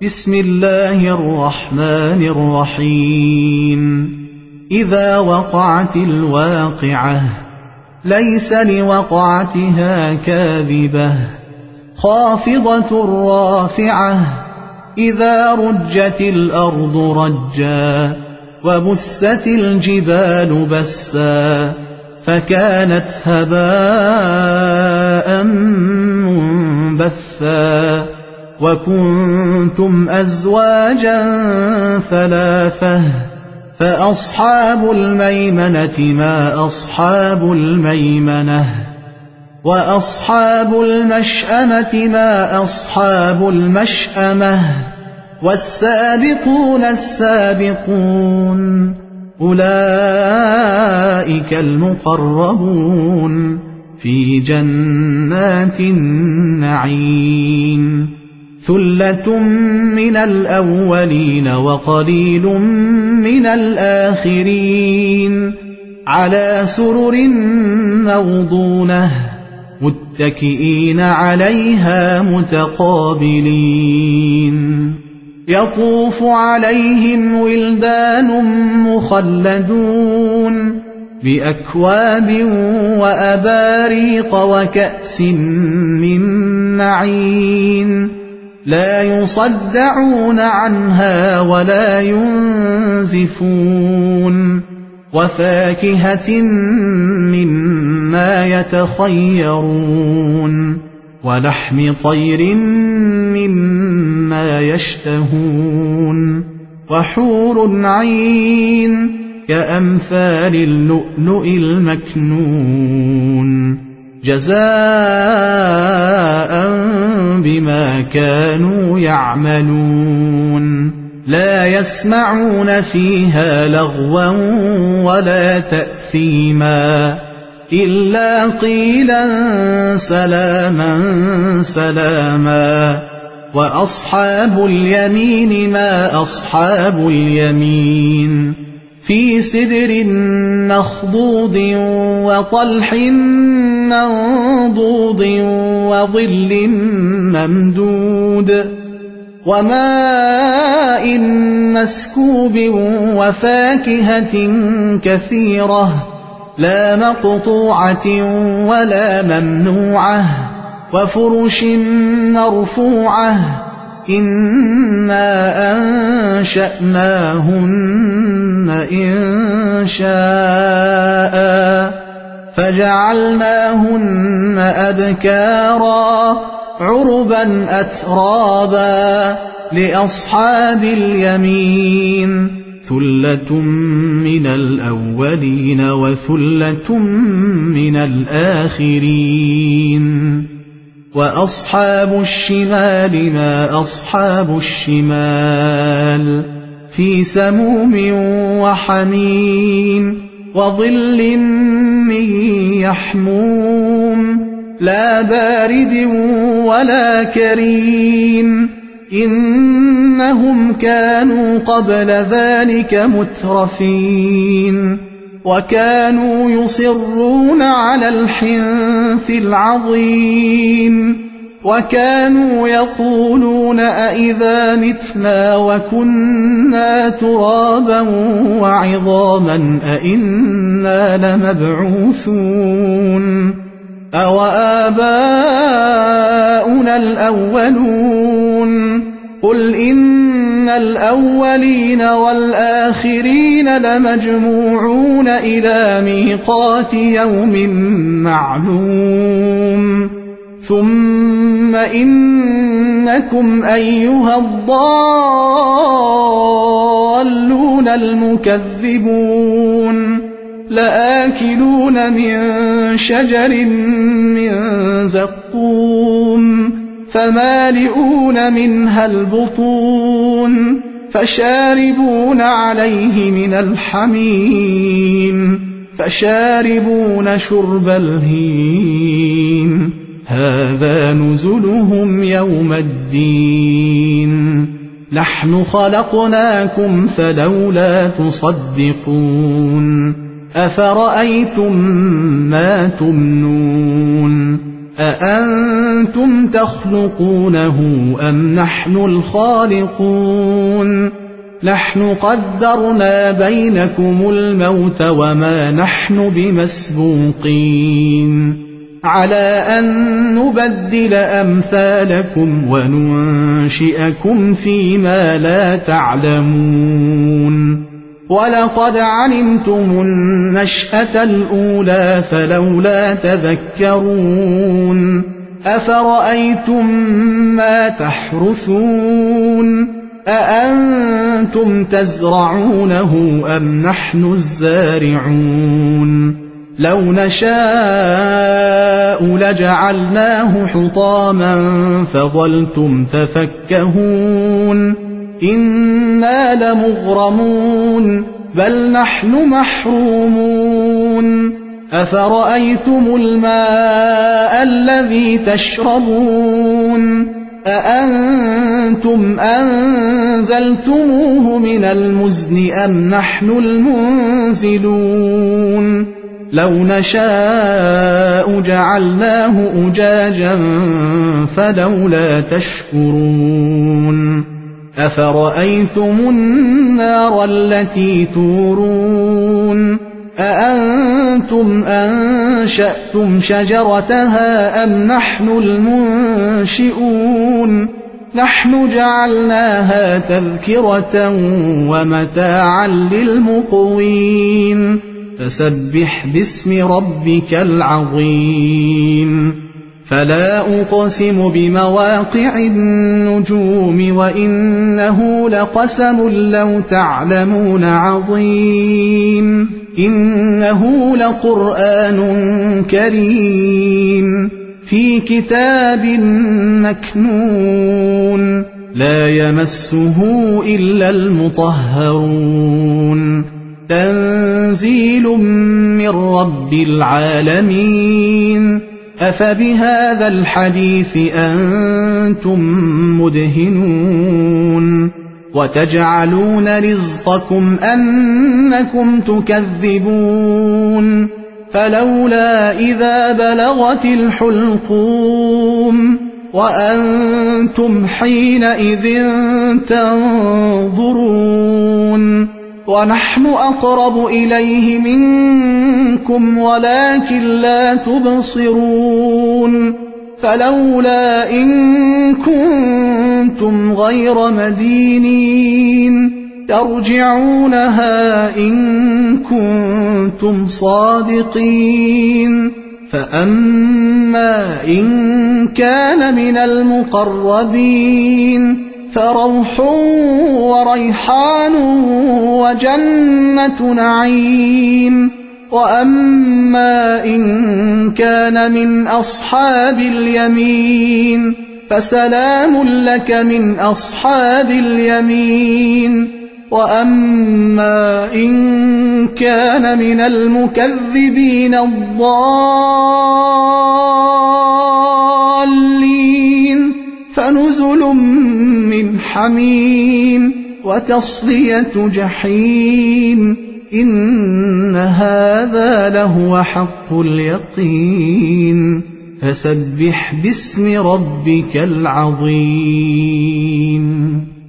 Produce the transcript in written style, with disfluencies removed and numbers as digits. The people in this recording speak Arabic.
بسم الله الرحمن الرحيم إذا وقعت الواقعة ليس لوقعتها كاذبة خافضة رافعة إذا رجت الأرض رجا وبست الجبال بسا فكانت هباء منبثا وكنتم أزواجا ثلاثة فأصحاب الميمنة ما أصحاب الميمنة وأصحاب المشأمة ما أصحاب المشأمة والسابقون السابقون أولئك المقربون في جنات النعيم ثلة من الأولين وقليل من الآخرين على سرر موضونة متكئين عليها متقابلين يطوف عليهم ولدان مخلدون بأكواب وأباريق وكأس من معين لا يصدعون عنها ولا ينزفون وفاكهة مما يتخيرون ولحم طير مما يشتهون وحور عين كأمثال اللؤلؤ المكنون جزاء بما كانوا يعملون لا يسمعون فيها لغوا ولا تأثيما إلا قيلا سلاما سلاما وأصحاب اليمين ما أصحاب اليمين في سدر مخضود وطلح منضود وظل ممدود وماء مسكوب وفاكهة كثيرة لا مقطوعة ولا ممنوعة وفرش مرفوعة إنا أنشأناهن إنشاء فجعلناهن أبكارا عربا أترابا لأصحاب اليمين ثلة من الأولين وثلة من الآخرين وأصحاب الشمال ما أصحاب الشمال في سموم وحميم وظل من يحموم لا بارد ولا كريم إنهم كانوا قبل ذلك مترفين وكانوا يصرون على الحنث العظيم وكانوا يقولون أئذا متنا وكنا ترابا وعظاما أئنا لمبعوثون أوآباؤنا الأولون قل إن الأولين والآخرين لمجموعون إلى ميقات يوم معلوم ثم إنكم أيها الضالون المكذبون لآكلون من شجر من زقوم فمالئون منها البطون فشاربون عليه من الحميم فشاربون شرب الهيم هذا نزلهم يوم الدين نحن خلقناكم فلولا تصدقون أفرأيتم ما تمنون أأنتم تخلقونه أم نحن الخالقون نحن قدرنا بينكم الموت وما نحن بمسبوقين على أن نبدل أمثالكم وننشئكم فيما لا تعلمون ولقد علمتم النشأة الأولى فلولا تذكرون أفرأيتم ما تحرثون أأنتم تزرعونه أم نحن الزارعون لو نشاء لجعلناه حطاما فظلتم تفكهون إنا لمغرمون بل نحن محرومون أفرأيتم الماء الذي تشربون أأنتم أنزلتموه من المزن أم نحن المنزلون لو نشاء جعلناه أجاجا فلولا تشكرون أفرأيتم النار التي تورون أأنتم أنشأتم شجرتها أم نحن المنشئون نحن جعلناها تذكرة ومتاعا للمقوين فسبح باسم ربك العظيم فلا أقسم بمواقع النجوم وإنه لقسم لو تعلمون عظيم إنه لقرآن كريم في كتاب مكنون لا يمسه إلا المطهرون تنزيل من رب العالمين أفبهذا الحديث أنتم مدهنون وتجعلون رزقكم أنكم تكذبون فلولا إذا بلغت الحلقوم وأنتم حينئذ تنظرون ونحن أقرب إليه منكم ولكن لا تبصرون فلولا إن كنتم غير مدينين ترجعونها إن كنتم صادقين فأما إن كان من المقربين فروح وريحان وجنة نعيم وأما إن كان من أصحاب اليمين فسلام لك من أصحاب اليمين وأما إن كان من المكذبين الضالين فنزل من حميم وتصلية جحيم إن هذا لهو حق اليقين فسبح باسم ربك العظيم